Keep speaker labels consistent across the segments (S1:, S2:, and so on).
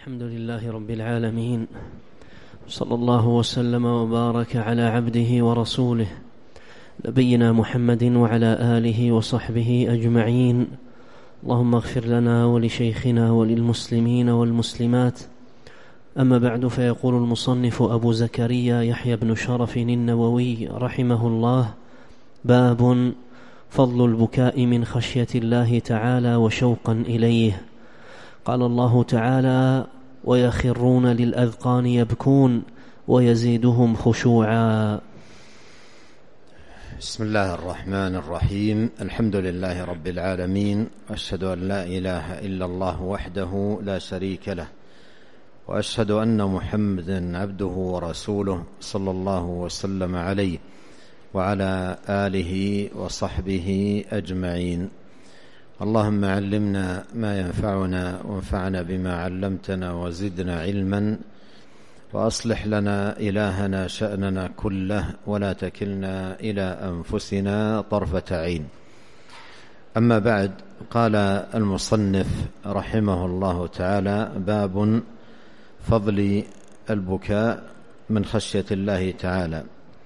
S1: الحمد لله رب العالمين، صلى الله وسلم وبارك على عبده ورسوله نبينا محمد وعلى آله وصحبه أجمعين. اللهم اغفر لنا ولشيخنا وللمسلمين والمسلمات. أما بعد، فيقول المصنف أبو زكريا يحيى بن شرف النووي رحمه الله: باب فضل البكاء من خشية الله تعالى وشوقا إليه. قال الله تعالى: ويخرون للأذقان يبكون ويزيدهم خشوعا.
S2: بسم الله الرحمن الرحيم. الحمد لله رب العالمين، وأشهد أن لا إله إلا الله وحده لا شريك له، وأشهد أن محمدا عبده ورسوله صلى الله وسلم عليه وعلى آله وصحبه أجمعين. اللهم علمنا ما ينفعنا وانفعنا بما علمتنا وزدنا علما، وأصلح لنا إلهنا شأننا كله ولا تكلنا إلى أنفسنا طرفة عين. أما بعد، قال المصنف رحمه الله تعالى: باب فضل البكاء من خشية الله تعالى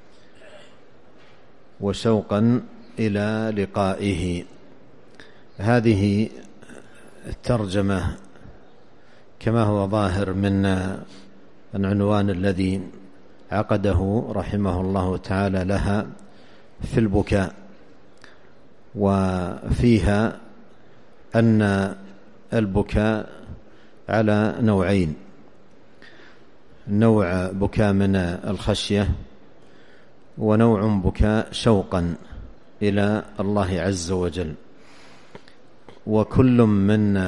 S2: وشوقا إلى لقائه. هذه الترجمة كما هو ظاهر من العنوان الذي عقده رحمه الله تعالى لها في البكاء، وفيها أن البكاء على نوعين: نوع بكاء من الخشية، ونوع بكاء شوقا إلى الله عز وجل. وكل من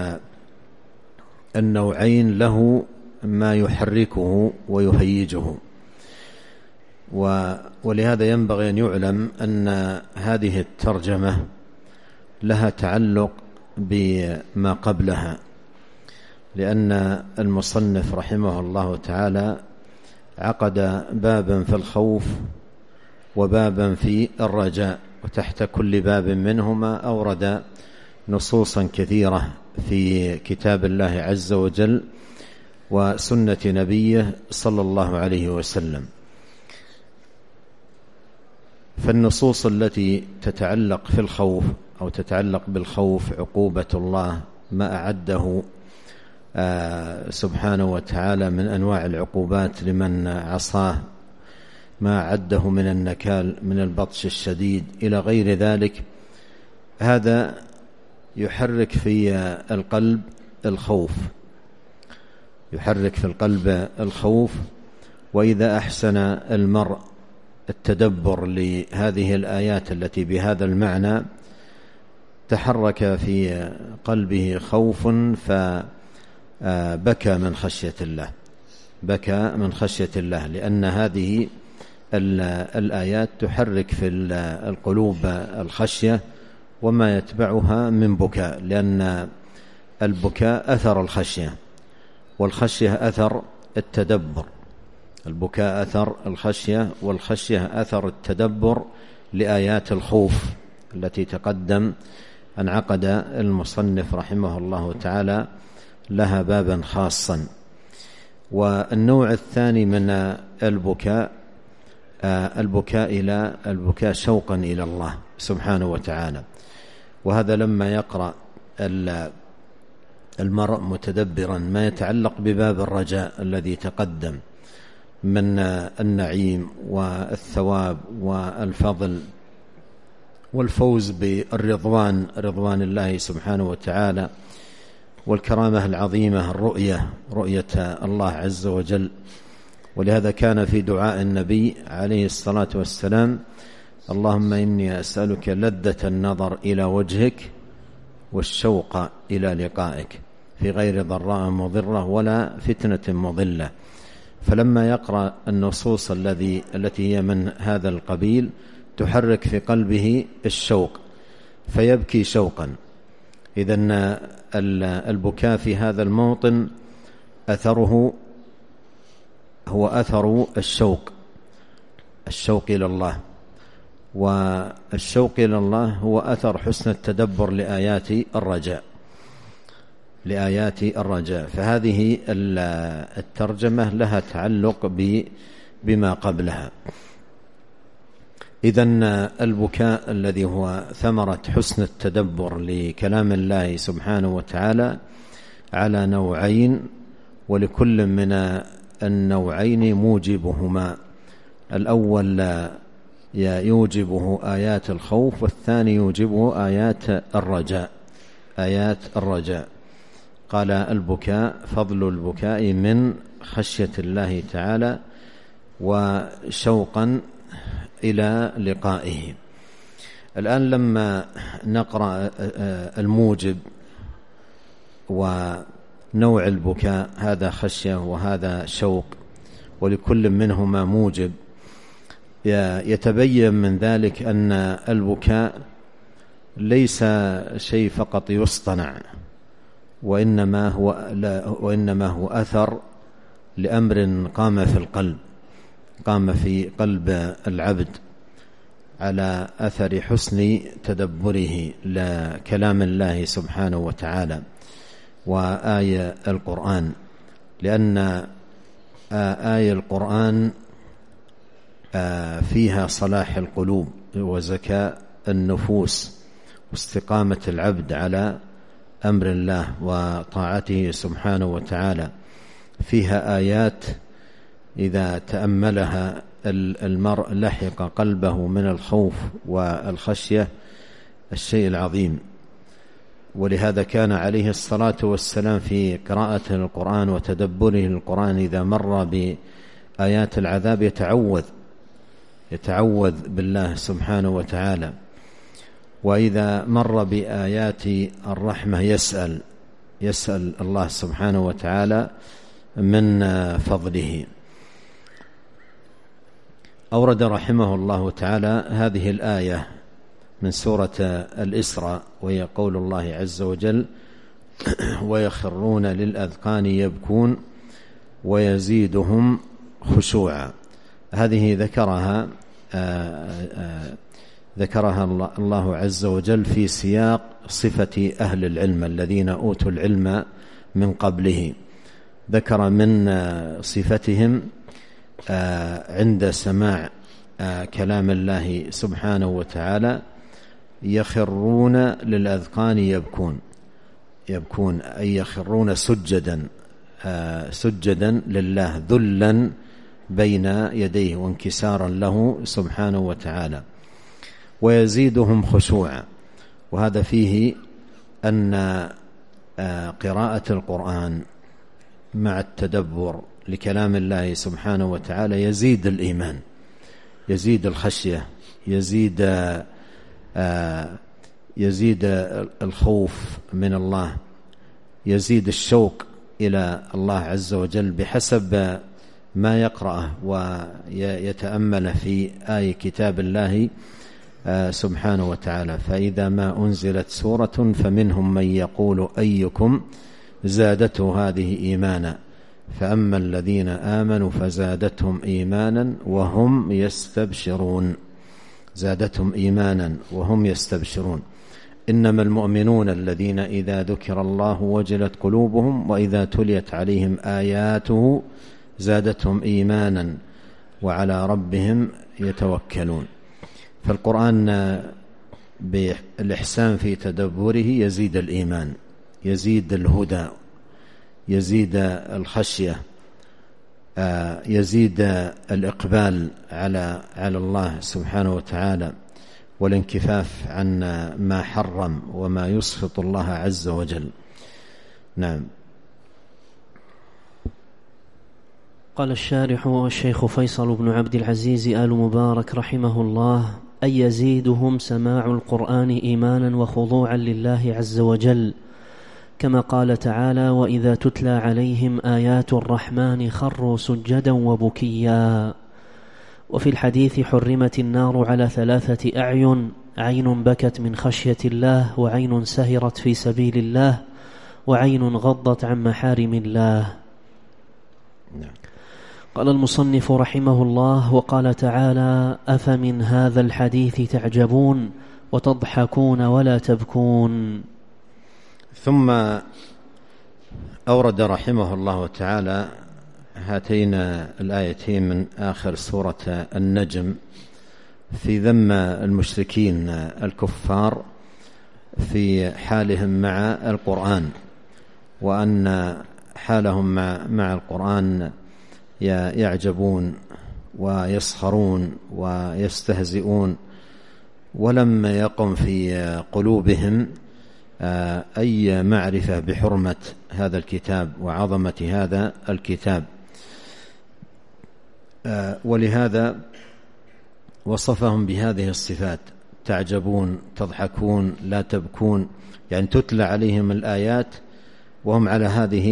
S2: النوعين له ما يحركه ويهيجه، ولهذا ينبغي أن يعلم أن هذه الترجمة لها تعلق بما قبلها، لأن المصنف رحمه الله تعالى عقد بابا في الخوف وبابا في الرجاء، وتحت كل باب منهما أورد نصوصا كثيرة في كتاب الله عز وجل وسنة نبيه صلى الله عليه وسلم. فالنصوص التي تتعلق في الخوف أو تتعلق بالخوف عقوبة الله، ما أعده سبحانه وتعالى من أنواع العقوبات لمن عصاه، ما أعده من النكال من البطش الشديد إلى غير ذلك، هذا يحرك في القلب الخوف، يحرك في القلب الخوف. وإذا أحسن المرء التدبر لهذه الآيات التي بهذا المعنى، تحرك في قلبه خوف فبكى من خشية الله، بكى من خشية الله، لأن هذه الآيات تحرك في القلوب الخشية وما يتبعها من بكاء، لأن البكاء أثر الخشية، والخشية أثر التدبر. البكاء أثر الخشية، والخشية أثر التدبر لآيات الخوف التي تقدم أن عقد المصنف رحمه الله تعالى لها بابا خاصا. والنوع الثاني من البكاء البكاء شوقا إلى الله سبحانه وتعالى، وهذا لما يقرأ المرء متدبرا ما يتعلق بباب الرجاء الذي تقدم من النعيم والثواب والفضل والفوز بالرضوان، رضوان الله سبحانه وتعالى، والكرامة العظيمة، رؤية الله عز وجل. ولهذا كان في دعاء النبي عليه الصلاة والسلام: اللهم إني أسألك لذة النظر إلى وجهك والشوق إلى لقائك في غير ضراء مضرة ولا فتنة مضلة. فلما يقرأ النصوص التي هي من هذا القبيل تحرك في قلبه الشوق فيبكي شوقا. إذن البكاء في هذا الموطن أثره هو أثر الشوق إلى الله، والشوق إلى الله هو أثر حسن التدبر لآيات الرجاء. لآيات الرجاء. فهذه الترجمة لها تعلق بما قبلها. إذن البكاء الذي هو ثمرة حسن التدبر لكلام الله سبحانه وتعالى على نوعين، ولكل من النوعين موجبهما. الأول يوجبه آيات الخوف، والثاني يوجبه آيات الرجاء. قال البكاء فضل البكاء من خشية الله تعالى وشوقا إلى لقائه. الآن لما نقرأ الموجب ونوع البكاء، هذا خشية وهذا شوق، ولكل منهما موجب، يتبين من ذلك أن البكاء ليس شيء فقط يصطنع، وإنما هو أثر لأمر قام في قلب العبد على أثر حسن تدبره لكلام الله سبحانه وتعالى وآية القرآن. لأن آية القرآن فيها صلاح القلوب وزكاء النفوس واستقامة العبد على أمر الله وطاعته سبحانه وتعالى. فيها آيات إذا تأملها المرء لحق قلبه من الخوف والخشية الشيء العظيم. ولهذا كان عليه الصلاة والسلام في قراءة القرآن وتدبره القرآن إذا مر بآيات العذاب يتعوذ بالله سبحانه وتعالى، وإذا مر بآيات الرحمة يسأل الله سبحانه وتعالى من فضله. أورد رحمه الله تعالى هذه الآية من سورة الإسراء، وهي قول الله عز وجل: ويخرون للأذقان يبكون ويزيدهم خشوعا. هذه ذكرها الله عز وجل في سياق صفة أهل العلم الذين أوتوا العلم من قبله. ذكر من صفتهم عند سماع كلام الله سبحانه وتعالى: يخرون للأذقان يبكون أي يخرون سجدا لله، ذلا بين يديه وانكسارا له سبحانه وتعالى. ويزيدهم خشوعا. وهذا فيه أن قراءة القرآن مع التدبر لكلام الله سبحانه وتعالى يزيد الإيمان، يزيد الخشية، يزيد الخوف من الله، يزيد الشوق إلى الله عز وجل بحسب ما يقرأه ويتأمل في آي كتاب الله سبحانه وتعالى. فإذا ما أنزلت سورة فمنهم من يقول أيكم زادته هذه إيمانا، فأما الذين آمنوا فزادتهم إيمانا وهم يستبشرون. زادتهم إيمانا وهم يستبشرون. إنما المؤمنون الذين إذا ذكر الله وجلت قلوبهم وإذا تليت عليهم آياته زادتهم إيمانا وعلى ربهم يتوكلون. فالقرآن بالإحسان في تدبره يزيد الإيمان، يزيد الهدى، يزيد الخشية، يزيد الإقبال على الله سبحانه وتعالى، والانكفاف عن ما حرم وما يسخط الله عز وجل. نعم.
S1: قال الشارح والشيخ فيصل بن عبد العزيز آل مبارك رحمه الله: أي يزيدهم سماع القرآن إيمانا وخضوعا لله عز وجل، كما قال تعالى: وإذا تتلى عليهم آيات الرحمن خروا سجدا وبكيا. وفي الحديث: حرمت النار على 3 أعين: عين بكت من خشية الله، وعين سهرت في سبيل الله، وعين غضت عن محارم الله. قال المصنف رحمه الله: وقال تعالى: أفمن هذا الحديث تعجبون وتضحكون ولا تبكون.
S2: ثم أورد رحمه الله تعالى هاتين الآيتين من آخر سورة النجم في ذم المشركين الكفار في حالهم مع القرآن، وأن حالهم مع القرآن يعجبون ويسخرون ويستهزئون، ولم يقم في قلوبهم أي معرفة بحرمة هذا الكتاب وعظمة هذا الكتاب. ولهذا وصفهم بهذه الصفات: تعجبون، تضحكون، لا تبكون، يعني تتلى عليهم الآيات وهم على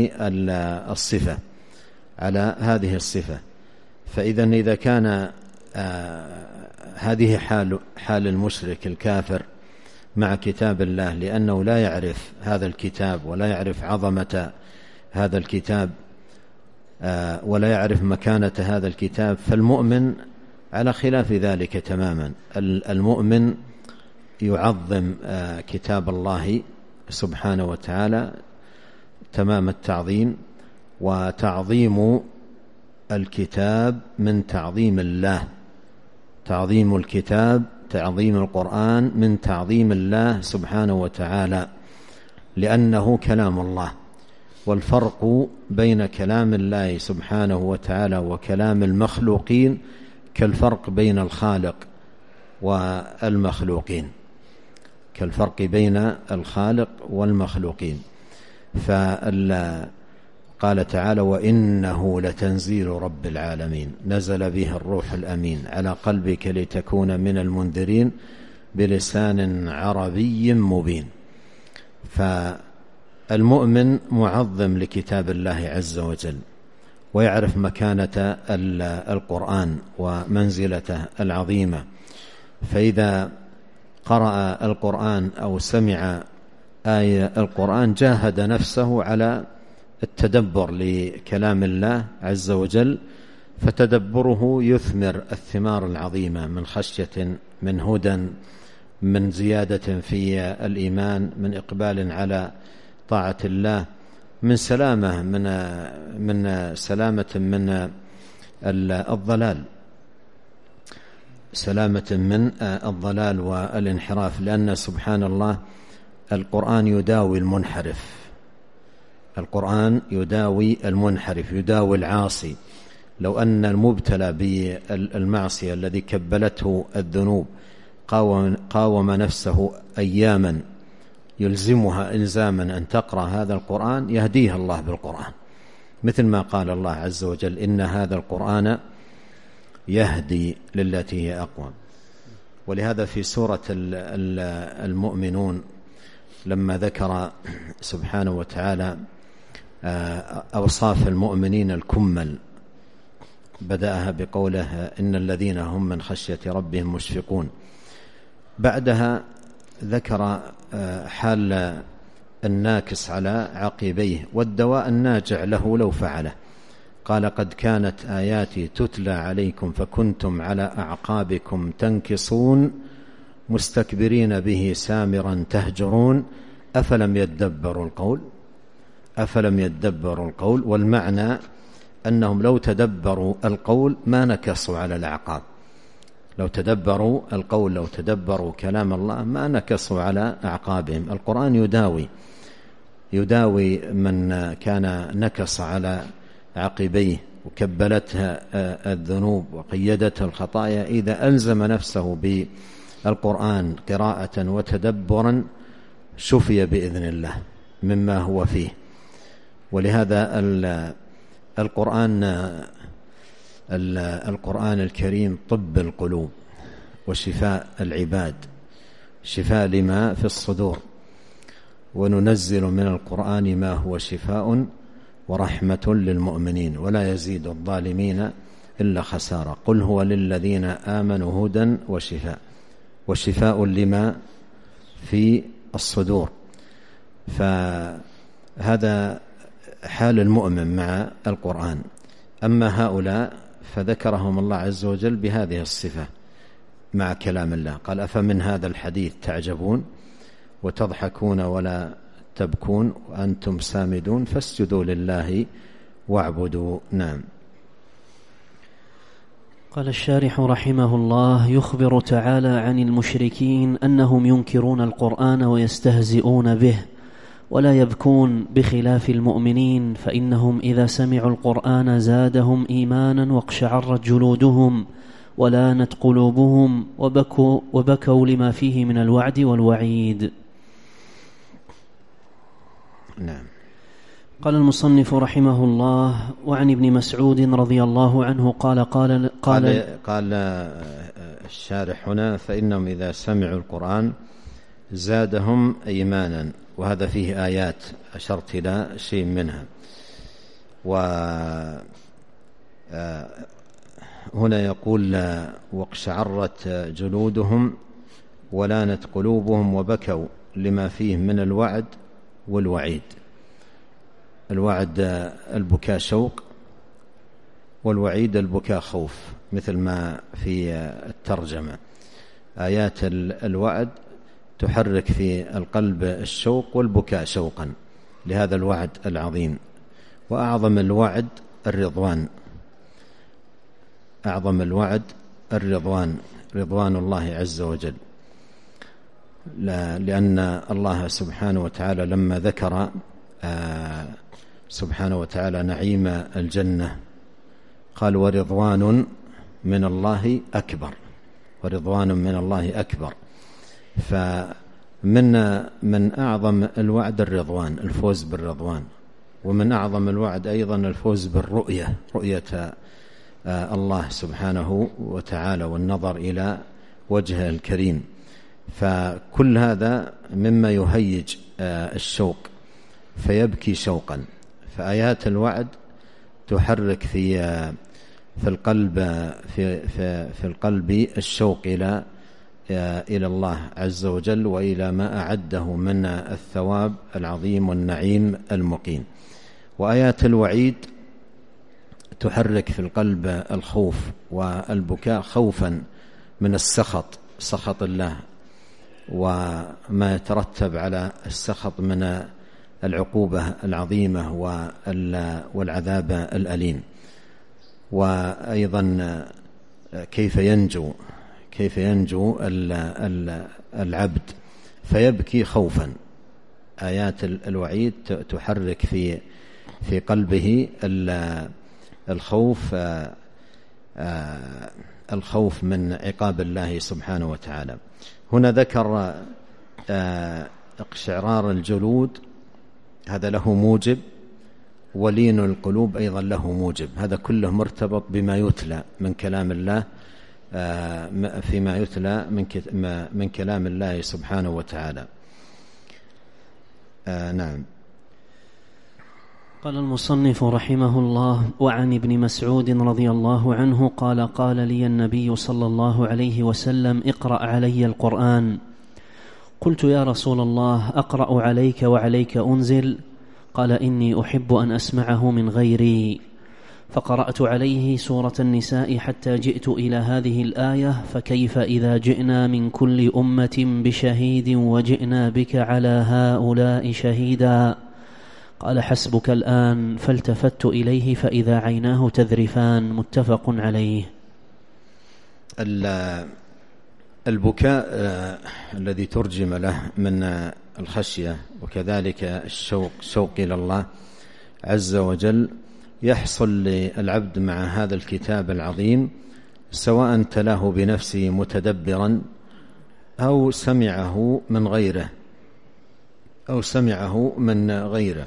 S2: هذه الصفة. فإذا إذا كان هذه حال المشرك الكافر مع كتاب الله، لأنه لا يعرف هذا الكتاب ولا يعرف عظمة هذا الكتاب ولا يعرف مكانة هذا الكتاب، فالمؤمن على خلاف ذلك تماما. المؤمن يعظم كتاب الله سبحانه وتعالى تمام التعظيم، وتعظيم الكتاب من تعظيم الله، تعظيم الكتاب، تعظيم القرآن من تعظيم الله سبحانه وتعالى، لأنه كلام الله. والفرق بين كلام الله سبحانه وتعالى وكلام المخلوقين كالفرق بين الخالق والمخلوقين، كالفرق بين الخالق والمخلوقين. قال تعالى: وإنه لتنزيل رب العالمين نزل به الروح الأمين على قلبك لتكون من المنذرين بلسان عربي مبين. فالمؤمن معظم لكتاب الله عز وجل، ويعرف مكانة القرآن ومنزلته العظيمة، فإذا قرأ القرآن أو سمع آية القرآن جاهد نفسه على التدبر لكلام الله عز وجل، فتدبره يثمر الثمار العظيمة من خشية، من هدى، من زيادة في الإيمان، من إقبال على طاعة الله، من سلامة من سلامة من الضلال، سلامة من الضلال والانحراف. لأن سبحان الله القرآن يداوي المنحرف، القرآن يداوي المنحرف، يداوي العاصي. لو أن المبتلى بالمعصية الذي كبلته الذنوب قاوم نفسه أياما يلزمها إلزاما أن تقرأ هذا القرآن، يهديها الله بالقرآن، مثل ما قال الله عز وجل: إن هذا القرآن يهدي للتي هي أقوم. ولهذا في سورة المؤمنون لما ذكر سبحانه وتعالى أوصاف المؤمنين الكمل، بدأها بقوله: إن الذين هم من خشية ربهم مشفقون. بعدها ذكر حال الناكس على عقبيه والدواء الناجع له لو فعله. قال: قد كانت آياتي تتلى عليكم فكنتم على أعقابكم تنكصون مستكبرين به سامرا تهجرون أفلم يدبروا القول. والمعنى أنهم لو تدبروا القول ما نكصوا على الأعقاب، لو تدبروا القول، لو تدبروا كلام الله ما نكصوا على أعقابهم. القرآن يداوي من كان نكص على عقبيه وكبلتها الذنوب وقيدتها الخطايا، إذا ألزم نفسه بالقرآن قراءة وتدبرا شفي بإذن الله مما هو فيه. ولهذا القرآن الكريم طب القلوب وشفاء العباد، شفاء لما في الصدور. وننزل من القرآن ما هو شفاء ورحمة للمؤمنين ولا يزيد الظالمين إلا خسارة. قل هو للذين آمنوا هدى وشفاء لما في الصدور. فهذا حال المؤمن مع القرآن. أما هؤلاء فذكرهم الله عز وجل بهذه الصفة مع كلام الله. قال: أفمن هذا الحديث تعجبون وتضحكون ولا تبكون وأنتم سامدون فاسجدوا لله واعبدوا. نعم.
S1: قال الشارح رحمه الله: يخبر تعالى عن المشركين أنهم ينكرون القرآن ويستهزئون به ولا يبكون، بخلاف المؤمنين فإنهم إذا سمعوا القرآن زادهم إيمانا واقشعرت جلودهم ولانت قلوبهم وبكوا لما فيه من الوعد والوعيد.
S2: نعم.
S1: قال المصنف رحمه الله: وعن ابن مسعود رضي الله عنه قال
S2: الشارح هنا: فإنهم إذا سمعوا القرآن زادهم إيمانا، وهذا فيه آيات أشرت إلى شيء منها. وهنا يقول: واقشعرت جلودهم ولانت قلوبهم وبكوا لما فيه من الوعد والوعيد. الوعد البكاء شوق، والوعيد البكاء خوف، مثل ما في الترجمة. آيات الوعد تحرك في القلب الشوق والبكاء شوقا لهذا الوعد العظيم. وأعظم الوعد الرضوان، أعظم الوعد الرضوان، رضوان الله عز وجل. لأن الله سبحانه وتعالى لما ذكر سبحانه وتعالى نعيم الجنة قال: ورضوان من الله أكبر، ورضوان من الله أكبر. فمن أعظم الوعد الرضوان، الفوز بالرضوان. ومن أعظم الوعد أيضا الفوز بالرؤية، رؤية الله سبحانه وتعالى والنظر إلى وجهه الكريم. فكل هذا مما يهيج الشوق فيبكي شوقا. فآيات الوعد تحرك في القلب في القلب الشوق إلى الله عز وجل وإلى ما أعده من الثواب العظيم والنعيم المقيم. وآيات الوعيد تحرك في القلب الخوف والبكاء، خوفا من السخط، سخط الله وما يترتب على السخط من العقوبة العظيمة والعذاب الأليم. وأيضا كيف ينجو العبد فيبكي خوفا. آيات الوعيد تحرك في قلبه الخوف من عقاب الله سبحانه وتعالى. هنا ذكر اقشعرار الجلود، هذا له موجب، ولين القلوب أيضا له موجب. هذا كله مرتبط بما يتلى من كلام الله، فيما يتلى من كلام الله سبحانه وتعالى. نعم.
S1: قال المصنف رحمه الله: وعن ابن مسعود رضي الله عنه قال لي النبي صلى الله عليه وسلم: اقرأ علي القرآن. قلت: يا رسول الله، أقرأ عليك وعليك أنزل؟ قال: إني أحب أن أسمعه من غيري. فقرأت عليه سورة النساء حتى جئت إلى هذه الآية: فكيف إذا جئنا من كل أمة بشهيد وجئنا بك على هؤلاء شهيدا. قال: حسبك الآن. فالتفت إليه فإذا عيناه تذرفان. متفق عليه.
S2: البكاء الذي ترجم له من الخشية وكذلك الشوق إلى الله عز وجل يحصل للعبد مع هذا الكتاب العظيم، سواء تلاه بنفسه متدبرا أو سمعه من غيره.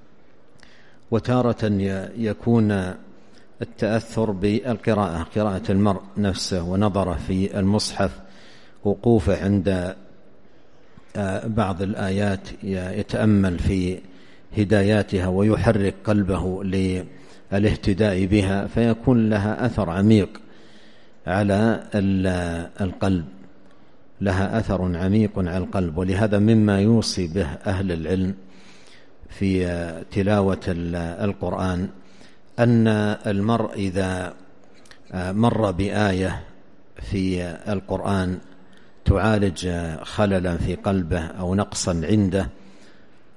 S2: وتارة يكون التأثر بالقراءة، قراءة المرء نفسه ونظره في المصحف، وقوفه عند بعض الآيات يتأمل في هداياتها ويحرك قلبه للاهتداء بها، فيكون لها أثر عميق على القلب، لها أثر عميق على القلب. ولهذا مما يوصي به أهل العلم في تلاوة القرآن أن المرء إذا مر بآية في القرآن تعالج خللا في قلبه أو نقصا عنده،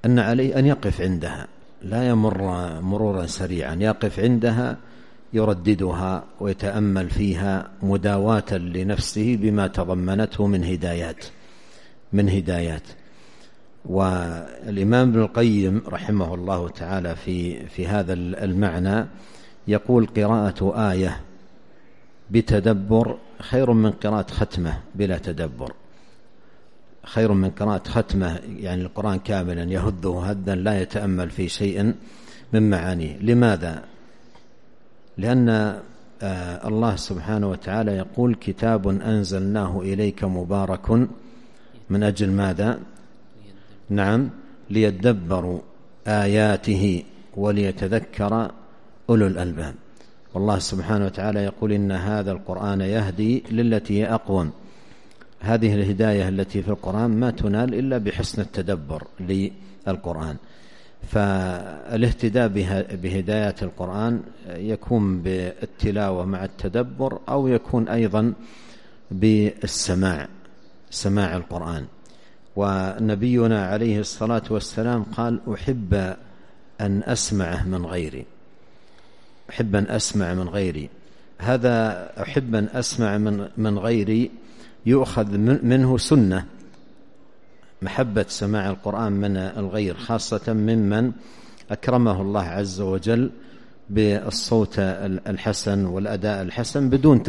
S2: أن عليه أن يقف عندها، لا يمر مرورا سريعا، يقف عندها يرددها ويتأمل فيها مداواة لنفسه بما تضمنته من هدايات. والإمام ابن القيم رحمه الله تعالى في هذا المعنى يقول: قراءة آية بتدبر خير من قراءة ختمة بلا تدبر، خير من قراءة ختمة يعني القرآن كاملا يهده هدا لا يتأمل في شيء من معانيه. لماذا؟ لأن الله سبحانه وتعالى يقول: كتاب أنزلناه إليك مبارك من أجل ماذا؟ نعم، ليدبروا آياته وليتذكر أولو الألباب. والله سبحانه وتعالى يقول: إن هذا القرآن يهدي للتي هي أقوم. هذه الهداية التي في القرآن ما تنال إلا بحسن التدبر للقرآن. فالاهتداء بهدايات القرآن يكون بالتلاوة مع التدبر، أو يكون أيضا بالسماع، سماع القرآن. ونبينا عليه الصلاة والسلام قال: أحب أن أسمعه من غيري، أحب أن أسمع من غيري. هذا أحب أن أسمع من غيري يؤخذ منه سنة، محبة سماع القرآن من الغير، خاصة ممن أكرمه الله عز وجل بالصوت الحسن والأداء الحسن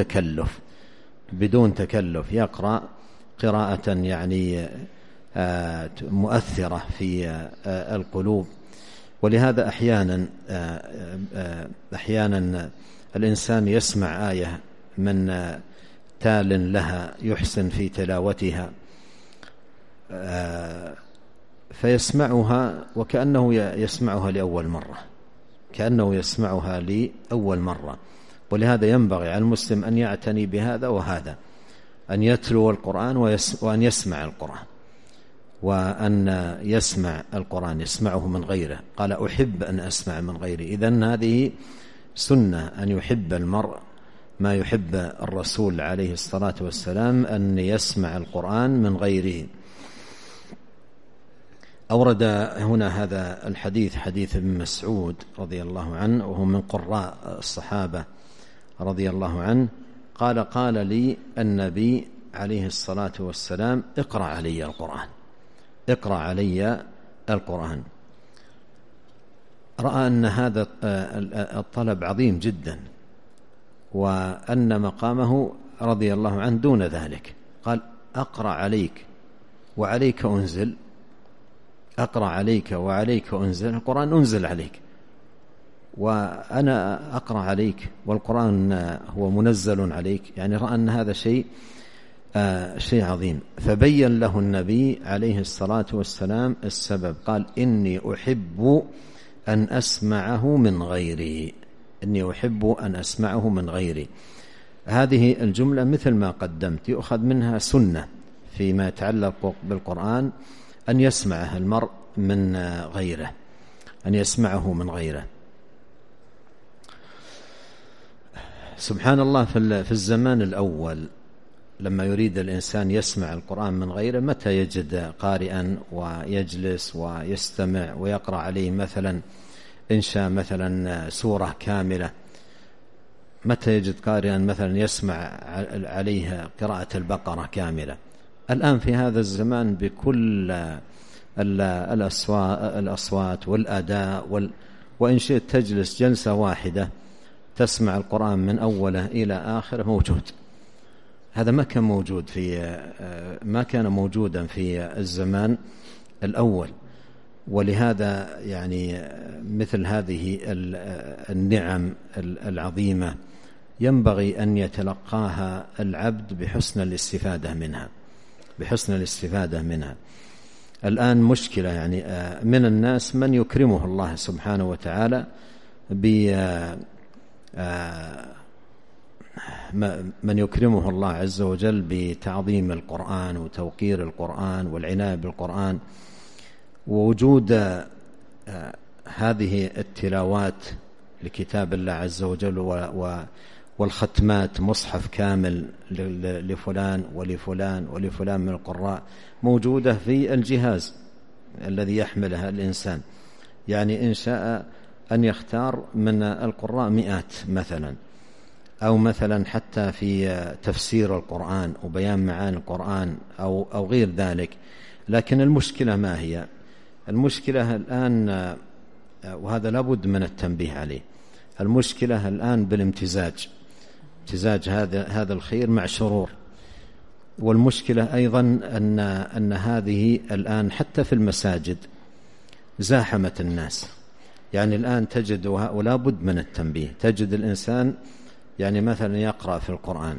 S2: بدون تكلف، يقرأ قراءة يعني مؤثرة في القلوب. ولهذا أحيانا الإنسان يسمع آية من تال لها يحسن في تلاوتها، فيسمعها وكأنه يسمعها لأول مرة، ولهذا ينبغي على المسلم أن يعتني بهذا وهذا، أن يتلو القرآن وأن يسمع القرآن، وأن يسمع القرآن يسمعه من غيره. قال: أحب أن أسمع من غيري. إذن هذه سنة، أن يحب المرء ما يحب الرسول عليه الصلاة والسلام، أن يسمع القرآن من غيره. أورد هنا هذا الحديث، حديث ابن مسعود رضي الله عنه، وهو من قراء الصحابة رضي الله عنه، قال لي النبي عليه الصلاة والسلام: اقرأ علي القرآن. رأى أن هذا الطلب عظيم جدا، وأن مقامه رضي الله عنه دون ذلك. قال: أقرأ عليك وعليك أنزل، أقرأ عليك وعليك أنزل، القرآن أنزل عليك، وأنا أقرأ عليك والقرآن هو منزل عليك. يعني رأى أن هذا شيء عظيم، فبين له النبي عليه الصلاة والسلام السبب. قال: إني أحب أن أسمعه من غيري. هذه الجملة مثل ما قدمت يؤخذ منها سنة فيما يتعلق بالقرآن، أن يسمعه المرء من غيره، سبحان الله. في الزمان الأول لما يريد الإنسان يسمع القرآن من غيره، متى يجد قارئا ويجلس ويستمع ويقرأ عليه مثلا إنشاء مثلا سورة كاملة؟ متى يجد قارئا مثلا يسمع عليها قراءة البقرة كاملة؟ الآن في هذا الزمان بكل الأصوات والأداء وإن شئت تجلس جلسة واحدة تسمع القرآن من أوله إلى آخره موجود. هذا ما كان موجودا في الزمان الأول. ولهذا يعني مثل هذه النعم العظيمة ينبغي أن يتلقاها العبد بحسن الاستفادة منها. الآن مشكلة يعني من الناس من يكرمه الله سبحانه وتعالى من يكرمه الله عز وجل بتعظيم القرآن وتوقير القرآن والعناية بالقرآن، ووجود هذه التلاوات لكتاب الله عز وجل والختمات، مصحف كامل لفلان ولفلان ولفلان من القراء موجودة في الجهاز الذي يحملها الإنسان. يعني إن شاء أن يختار من القراء 100 مثلا، أو مثلا حتى في تفسير القرآن وبيان معاني القرآن أو غير ذلك. لكن المشكلة ما هي؟ المشكلة الآن، وهذا لابد من التنبيه عليه، المشكلة الآن بالامتزاج، امتزاج هذا الخير مع شرور. والمشكلة أيضا أن هذه الآن حتى في المساجد زاحمت الناس. يعني الآن تجد، ولا بد من التنبيه، تجد الإنسان يعني مثلا يقرأ في القرآن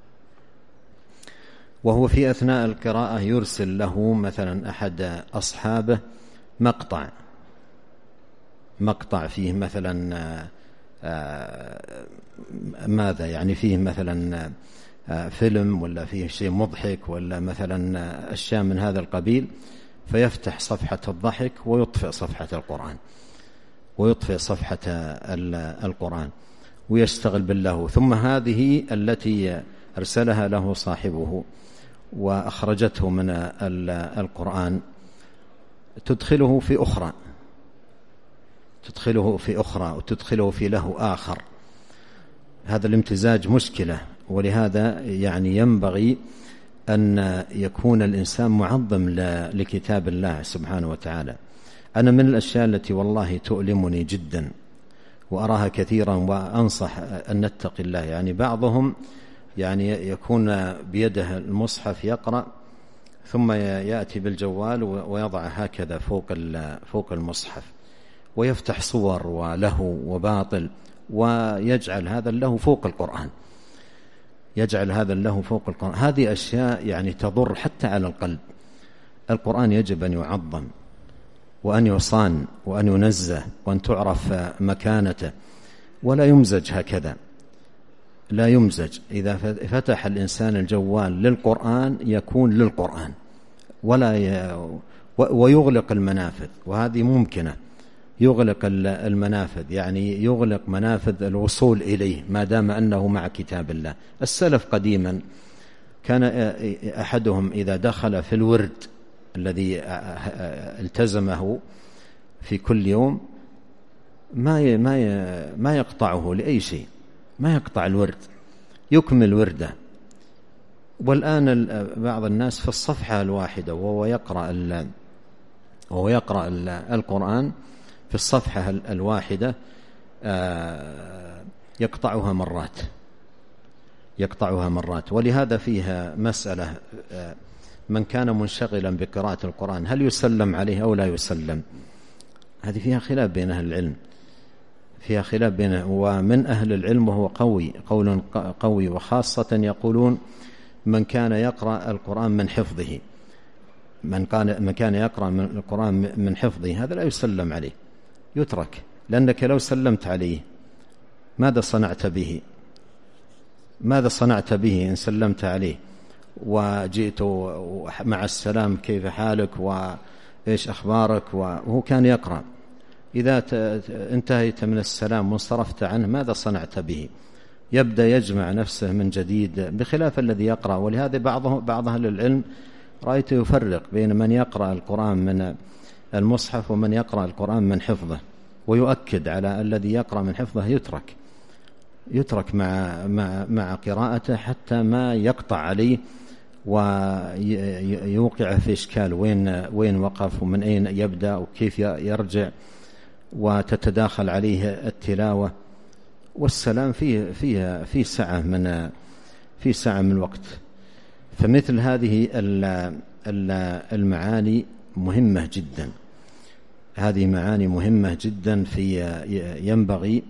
S2: وهو في أثناء القراءة يرسل له مثلا أحد أصحابه مقطع فيه مثلا ماذا يعني، فيه مثلا فيلم ولا فيه شيء مضحك ولا مثلا أشياء من هذا القبيل، فيفتح صفحة الضحك ويطفئ صفحة القرآن، ويطفئ صفحة القرآن ويشتغل بالله. ثم هذه التي أرسلها له صاحبه وأخرجته من القرآن تدخله في أخرى وتدخله في له آخر. هذا الامتزاج مشكلة. ولهذا يعني ينبغي أن يكون الإنسان معظم لكتاب الله سبحانه وتعالى. أنا من الأشياء التي والله تؤلمني جدا وأراها كثيرا وأنصح أن نتقي الله. يعني بعضهم يعني يكون بيده المصحف يقرأ ثم يأتي بالجوال ويضع هكذا فوق المصحف ويفتح صور وله وباطل ويجعل هذا له فوق القرآن، هذه أشياء يعني تضر حتى على القلب. القرآن يجب أن يعظم وأن يصان وأن ينزه وأن تعرف مكانته، ولا يمزج هكذا، لا يمزج. إذا فتح الإنسان الجوال للقرآن يكون للقرآن ويغلق المنافذ، وهذه ممكنة. يغلق المنافذ يعني يغلق منافذ الوصول إليه ما دام أنه مع كتاب الله. السلف قديما كان أحدهم إذا دخل في الورد الذي التزمه في كل يوم ما يقطعه لأي شيء، ما يقطع الورد، يكمل ورده. والآن بعض الناس في الصفحة الواحدة وهو يقرأ القرآن في الصفحة الواحدة يقطعها مرات. ولهذا فيها مسألة، من كان منشغلا بقراءة القرآن هل يسلم عليه أو لا يسلم؟ هذه فيها خلاف بين أهل العلم، ومن أهل العلم وهو قول قوي، وخاصة يقولون من كان يقرأ القرآن من حفظه، من كان يقرأ من القرآن من حفظه هذا لا يسلم عليه، يترك. لأنك لو سلمت عليه ماذا صنعت به إن سلمت عليه وجئت مع السلام كيف حالك وإيش أخبارك وهو كان يقرأ، إذا انتهيت من السلام وانصرفت عنه ماذا صنعت به؟ يبدأ يجمع نفسه من جديد بخلاف الذي يقرأ. ولهذا بعض أهل العلم رأيته يفرق بين من يقرأ القرآن من المصحف ومن يقرأ القرآن من حفظه، ويؤكد على الذي يقرأ من حفظه يترك مع قراءته حتى ما يقطع عليه ويوقع في إشكال وين وقف ومن أين يبدأ وكيف يرجع، وتتداخل عليه التلاوة والسلام في سعة من وقت. فمثل هذه المعاني مهمة جدا، هذه معاني مهمة جدا ينبغي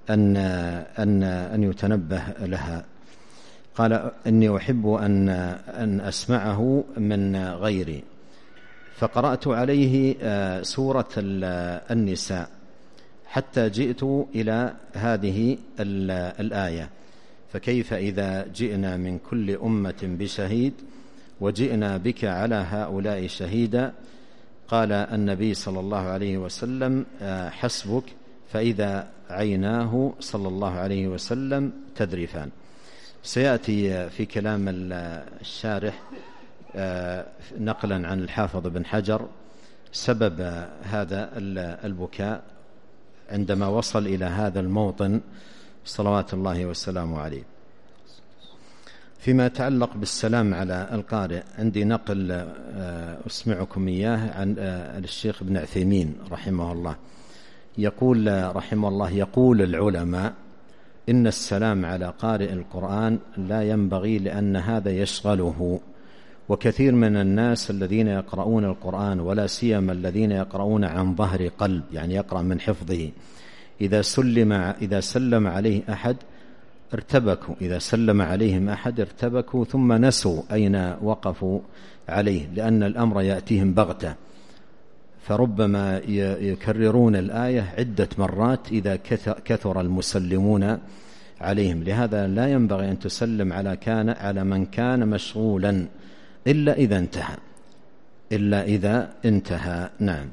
S2: أن يتنبه لها. قال إني أحب أن أسمعه من غيري، فقرأت عليه سورة النساء حتى جئت إلى هذه الآية: فكيف إذا جئنا من كل أمة بشهيد وجئنا بك على هؤلاء شهيدا. قال النبي صلى الله عليه وسلم: حسبك، فإذا عيناه صلى الله عليه وسلم تذرفان. سيأتي في كلام الشارح نقلا عن الحافظ بن حجر سبب هذا البكاء عندما وصل إلى هذا الموطن صلوات الله وسلامه عليه. فيما يتعلق بالسلام على القارئ، عندي نقل أسمعكم إياه عن الشيخ ابن عثيمين رحمه الله، يقول رحمه الله: يقول العلماء إن السلام على قارئ القرآن لا ينبغي، لأن هذا يشغله، وكثير من الناس الذين يقرؤون القرآن ولا سيما الذين يقرؤون عن ظهر قلب، يعني يقرأ من حفظه، إذا سلم عليه أحد ارتبكوا، إذا سلم عليهم أحد ارتبكوا ثم نسوا أين وقفوا عليه، لأن الأمر يأتيهم بغتة، فربما يكررون الآية عدة مرات إذا كثر المسلمون عليهم. لهذا لا ينبغي أن تسلم على من كان مشغولا إلا إذا انتهى. نعم.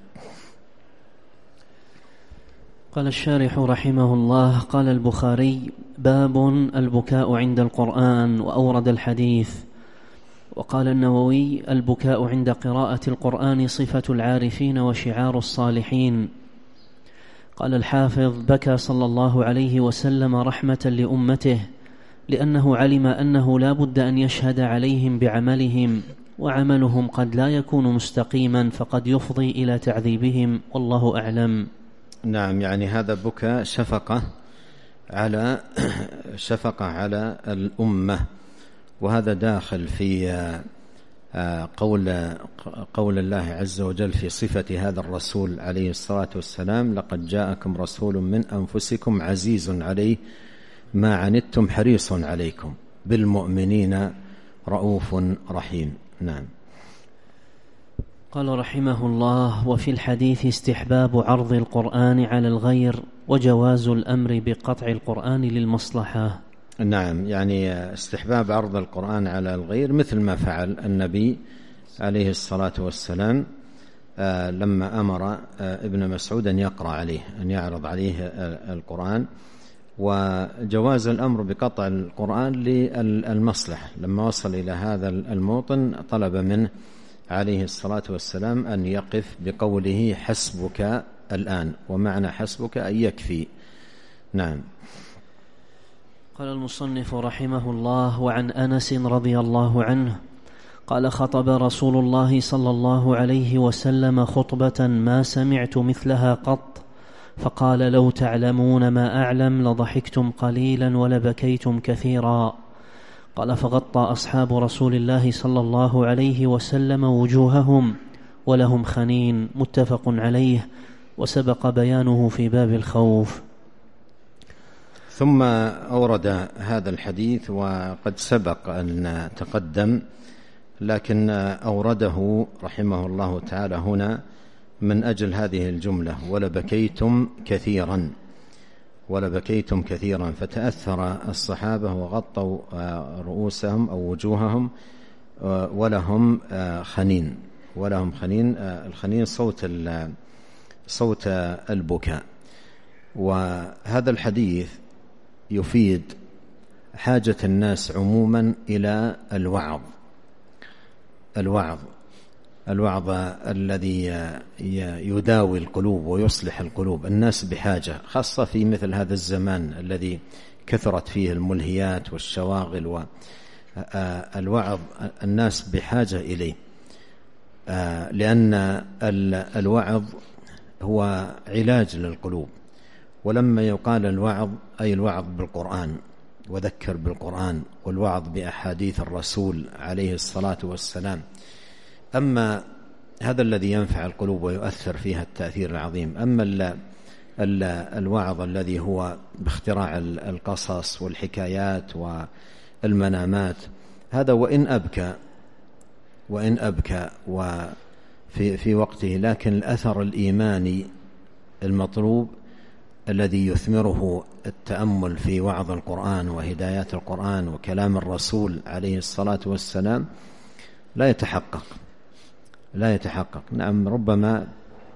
S1: قال الشارح رحمه الله: قال البخاري: باب البكاء عند القرآن، وأورد الحديث. وقال النووي: البكاء عند قراءة القرآن صفة العارفين وشعار الصالحين. قال الحافظ: بكى صلى الله عليه وسلم رحمة لأمته، لأنه علم أنه لا بد أن يشهد عليهم بعملهم، وعملهم قد لا يكون مستقيما، فقد يفضي إلى تعذيبهم، والله أعلم.
S2: نعم، يعني هذا بكى شفقة على الأمة، وهذا داخل في قول الله عز وجل في صفة هذا الرسول عليه الصلاة والسلام: لقد جاءكم رسول من أنفسكم عزيز عليه ما عنتم حريص عليكم بالمؤمنين رؤوف رحيم. نعم.
S1: قال رحمه الله: وفي الحديث استحباب عرض القرآن على الغير، وجواز الأمر بقطع القرآن للمصلحة.
S2: نعم، يعني استحباب عرض القرآن على الغير مثل ما فعل النبي عليه الصلاة والسلام لما أمر ابن مسعود أن يقرأ عليه، أن يعرض عليه القرآن، وجواز الأمر بقطع القرآن للمصلحة. لما وصل إلى هذا الموطن طلب منه عليه الصلاة والسلام أن يقف بقوله: حسبك الآن، ومعنى حسبك أن يكفي. نعم.
S1: قال المصنف رحمه الله: وعن أنس رضي الله عنه قال: خطب رسول الله صلى الله عليه وسلم خطبة ما سمعت مثلها قط، فقال: لو تعلمون ما أعلم لضحكتم قليلا ولبكيتم كثيرا. قال: فغطى أصحاب رسول الله صلى الله عليه وسلم وجوههم ولهم خنين، متفق عليه، وسبق بيانه في باب الخوف.
S2: ثم أورد هذا الحديث وقد سبق أن تقدم، لكن أورده رحمه الله تعالى هنا من أجل هذه الجملة: ولبكيتم كثيرا، فتأثر الصحابة وغطوا رؤوسهم أو وجوههم ولهم خنين. الخنين صوت البكاء. وهذا الحديث يفيد حاجة الناس عموما إلى الوعظ الذي يداوي القلوب ويصلح القلوب. الناس بحاجة، خاصة في مثل هذا الزمان الذي كثرت فيه الملهيات والشواغل، والوعظ الناس بحاجة إليه، لأن الوعظ هو علاج للقلوب. ولما يقال الوعظ أي الوعظ بالقرآن، وذكر بالقرآن، والوعظ بأحاديث الرسول عليه الصلاة والسلام. أما هذا الذي ينفع القلوب ويؤثر فيها التأثير العظيم. أما الوعظ الذي هو باختراع القصص والحكايات والمنامات، هذا وإن أبكى وفي وقته، لكن الأثر الإيماني المطلوب الذي يثمره التأمل في وعظ القرآن وهدايات القرآن وكلام الرسول عليه الصلاة والسلام لا يتحقق. نعم، ربما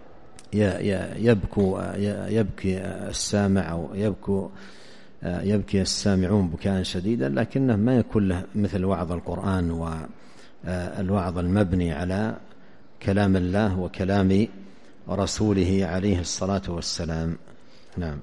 S2: يبكي السامع أو يبكي السامعون بكاء شديدا، لكنه ما يكون له مثل وعظ القرآن والوعظ المبني على كلام الله وكلام رسوله عليه الصلاة والسلام. نعم.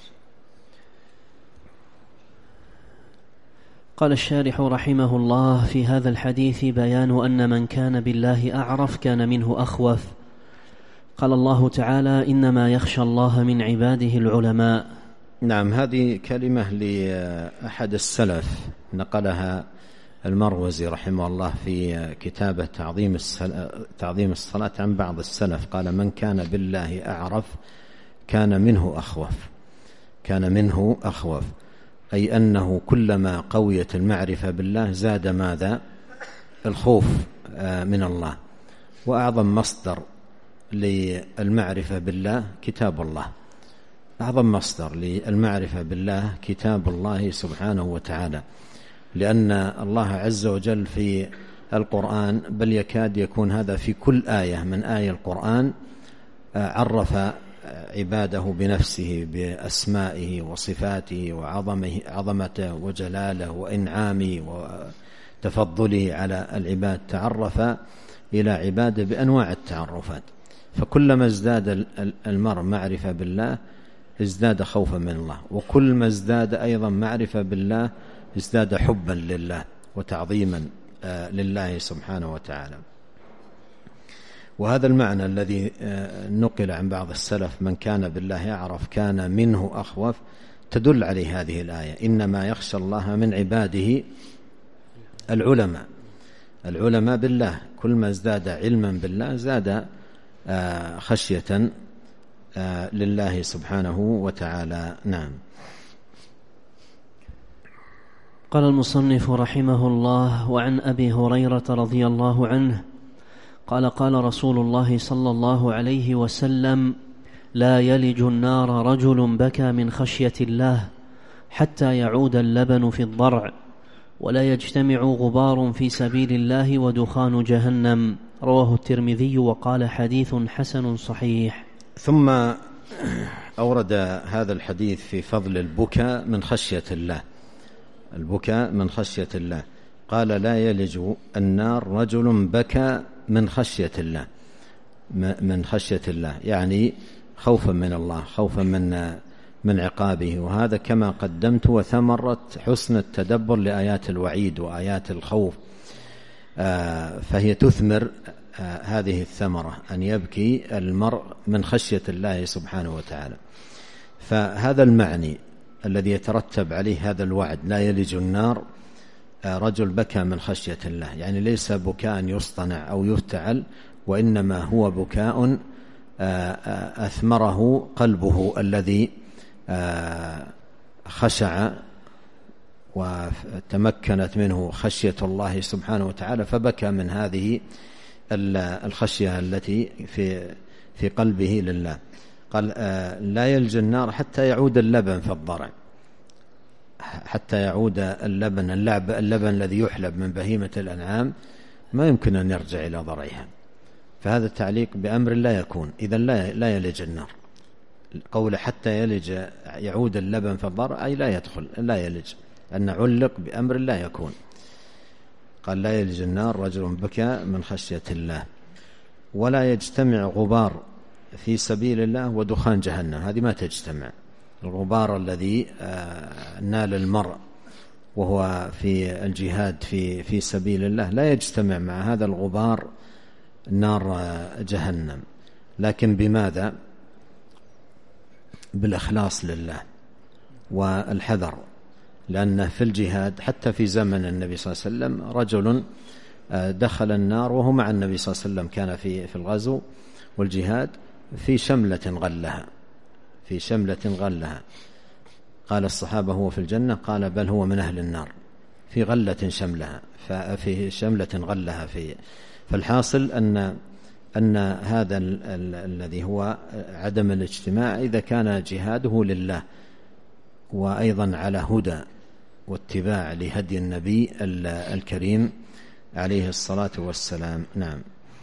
S1: قال الشارح رحمه الله: في هذا الحديث بيان أن من كان بالله أعرف كان منه أخوف. قال الله تعالى: إنما يخشى الله من عباده العلماء.
S2: نعم، هذه كلمة لأحد السلف نقلها المروزي رحمه الله في كتابه تعظيم الصلاة عن بعض السلف. قال: من كان بالله أعرف كان منه أخوف، أي أنه كلما قويت المعرفة بالله زاد ماذا؟ الخوف من الله. وأعظم مصدر للمعرفة بالله كتاب الله، أعظم مصدر للمعرفة بالله كتاب الله سبحانه وتعالى، لأن الله عز وجل في القرآن بل يكاد يكون هذا في كل آية من آية القرآن عرف عباده بنفسه بأسمائه وصفاته وعظمته وجلاله وإنعامه وتفضله على العباد، تعرف إلى عباده بأنواع التعرفات. فكلما ازداد المرء معرفة بالله ازداد خوفا من الله، وكل ما ازداد أيضا معرفة بالله ازداد حبا لله وتعظيما لله سبحانه وتعالى. وهذا المعنى الذي نقل عن بعض السلف: من كان بالله يعرف كان منه أخوف، تدل عليه هذه الآية: إنما يخشى الله من عباده العلماء بالله. كل ما ازداد علما بالله زاد خشية لله سبحانه وتعالى. نعم.
S1: قال المصنف رحمه الله: وعن أبي هريرة رضي الله عنه قال: قال رسول الله صلى الله عليه وسلم: لا يلج النار رجل بكى من خشية الله حتى يعود اللبن في الضرع، ولا يجتمع غبار في سبيل الله ودخان جهنم. رواه الترمذي وقال: حديث حسن صحيح.
S2: ثم أورد هذا الحديث في فضل البكاء من خشية الله. قال: لا يلج النار رجل بكى من خشية الله، يعني خوفا من الله، خوفا من عقابه. وهذا كما قدمت وثمرة حسن التدبر لآيات الوعيد وآيات الخوف، فهي تثمر هذه الثمرة، أن يبكي المرء من خشية الله سبحانه وتعالى. فهذا المعني الذي يترتب عليه هذا الوعد: لا يلج النار رجل بكى من خشية الله، يعني ليس بكاء يصطنع أو يفتعل، وإنما هو بكاء أثمره قلبه الذي خشع وتمكنت منه خشية الله سبحانه وتعالى، فبكى من هذه الخشية التي في قلبه لله. قال: لا يلج النار حتى يعود اللبن في الضرع، حتى يعود اللبن الذي يحلب من بهيمة الأنعام ما يمكن أن يرجع إلى ضرعها. فهذا التعليق بأمر لا يكون، إذن لا يلج النار. قول حتى يعود اللبن في الضرع أي لا يلج، أن علق بأمر لا يكون. قال: لا يلج النار رجل بكى من خشية الله، ولا يجتمع غبار في سبيل الله ودخان جهنم. هذه ما تجتمع. الغبار الذي نال المرء وهو في الجهاد في سبيل الله لا يجتمع مع هذا الغبار نار جهنم. لكن بماذا؟ بالإخلاص لله والحذر، لأن في الجهاد حتى في زمن النبي صلى الله عليه وسلم رجل دخل النار وهو مع النبي صلى الله عليه وسلم، كان في الغزو والجهاد في شملة غلها. قال الصحابة: هو في الجنة؟ قال: بل هو من أهل النار، في غلة شملها، في شملة غلها. فالحاصل أن هذا الذي هو عدم الاجتماع إذا كان جهاده لله وأيضا على هدى واتباع لهدي النبي الكريم عليه الصلاة والسلام. نعم.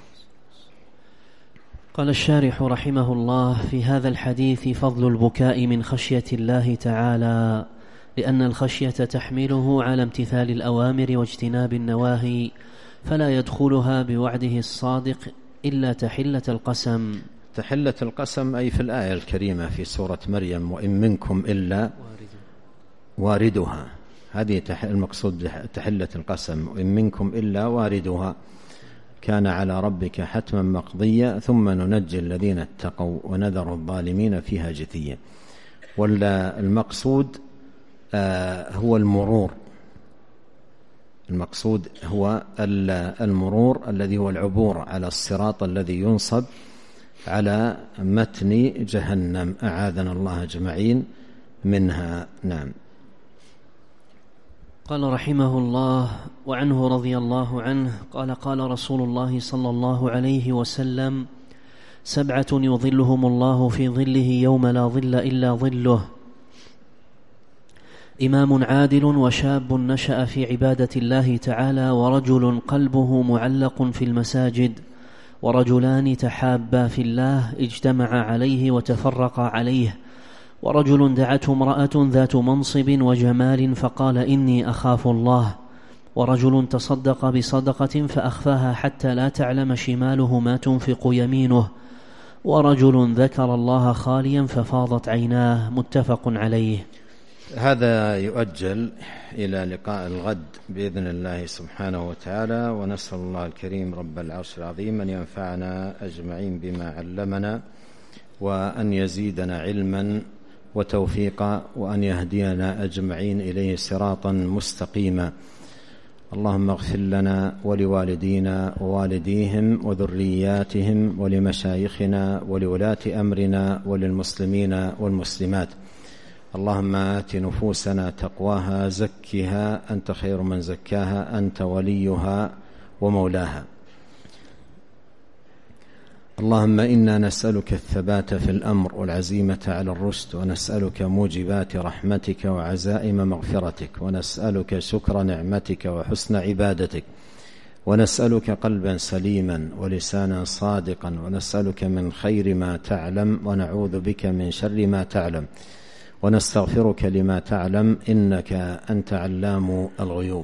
S1: قال الشارح رحمه الله: في هذا الحديث فضل البكاء من خشية الله تعالى، لأن الخشية تحمله على امتثال الأوامر واجتناب النواهي، فلا يدخلها بوعده الصادق إلا تحلة القسم.
S2: تحلة القسم أي في الآية الكريمة في سورة مريم: وإن منكم إلا واردها. هذه المقصود تحلة القسم: وإن منكم إلا واردها كان على ربك حتما مقضيا ثم ننجي الذين اتقوا ونذر الظالمين فيها جثيا. والمقصود هو المرور. المقصود هو المرور الذي هو العبور على الصراط الذي ينصب على متن جهنم، أعاذنا الله أجمعين منها. نعم.
S1: قال رحمه الله: وعنه رضي الله عنه قال: قال رسول الله صلى الله عليه وسلم: 7 يظلهم الله في ظله يوم لا ظل إلا ظله: إمام عادل، وشاب نشأ في عبادة الله تعالى، ورجل قلبه معلق في المساجد، ورجلان تحابا في الله اجتمعا عليه وتفرقا عليه، ورجل دعته امرأة ذات منصب وجمال فقال: إني أخاف الله، ورجل تصدق بصدقة فأخفاها حتى لا تعلم شماله ما تنفق يمينه، ورجل ذكر الله خاليا ففاضت عيناه. متفق عليه.
S2: هذا يؤجل إلى لقاء الغد بإذن الله سبحانه وتعالى، ونسأل الله الكريم رب العرش العظيم أن ينفعنا أجمعين بما علمنا، وأن يزيدنا علما وتوفيقا، وأن يهدينا أجمعين إليه صراطا مستقيما. اللهم اغفر لنا ولوالدينا ووالديهم وذرياتهم ولمشايخنا ولولاة أمرنا وللمسلمين والمسلمات. اللهم آت نفوسنا تقواها، زكها أنت خير من زكاها، أنت وليها ومولاها. اللهم إنا نسألك الثبات في الأمر والعزيمة على الرشد، ونسألك موجبات رحمتك وعزائم مغفرتك، ونسألك شكر نعمتك وحسن عبادتك، ونسألك قلبا سليما ولسانا صادقا، ونسألك من خير ما تعلم ونعوذ بك من شر ما تعلم، ونستغفرك لما تعلم إنك أنت علام الغيوب.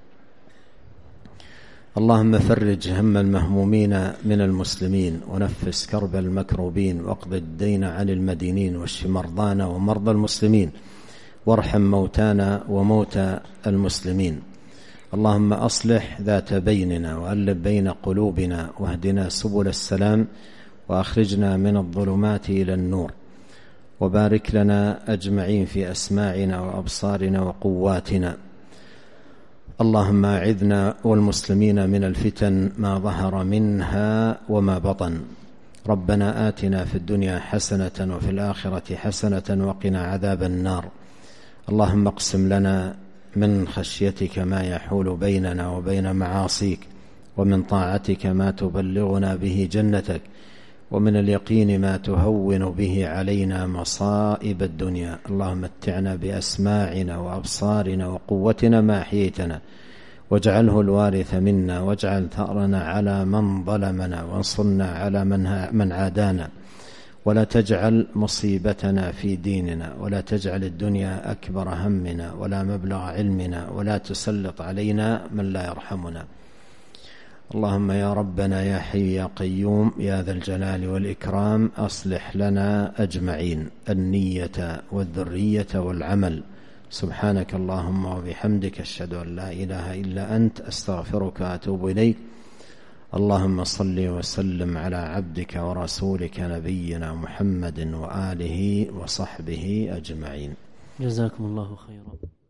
S2: اللهم فرج هم المهمومين من المسلمين، ونفس كرب المكروبين، واقض الدين عن المدينين، واشف مرضانا ومرضى المسلمين، وارحم موتانا وموتى المسلمين. اللهم أصلح ذات بيننا، وألف بين قلوبنا، واهدنا سبل السلام، وأخرجنا من الظلمات إلى النور، وبارك لنا أجمعين في أسماعنا وأبصارنا وقواتنا. اللهم أعذنا والمسلمين من الفتن ما ظهر منها وما بطن. ربنا آتنا في الدنيا حسنة وفي الآخرة حسنة وقنا عذاب النار. اللهم اقسم لنا من خشيتك ما يحول بيننا وبين معاصيك، ومن طاعتك ما تبلغنا به جنتك، ومن اليقين ما تهون به علينا مصائب الدنيا. اللهم متعنا بأسماعنا وأبصارنا وقوتنا ما أحييتنا، واجعله الوارث منا، واجعل ثأرنا على من ظلمنا، وانصرنا على من عادانا، ولا تجعل مصيبتنا في ديننا، ولا تجعل الدنيا أكبر همنا ولا مبلغ علمنا، ولا تسلط علينا من لا يرحمنا. اللهم يا ربنا يا حي يا قيوم يا ذا الجلال والإكرام، أصلح لنا أجمعين النية والذرية والعمل. سبحانك اللهم وبحمدك، أشهد أن لا إله إلا أنت، أستغفرك وأتوب إليك. اللهم صل وسلم على عبدك ورسولك نبينا محمد وآله وصحبه أجمعين.
S1: جزاكم الله خيرا.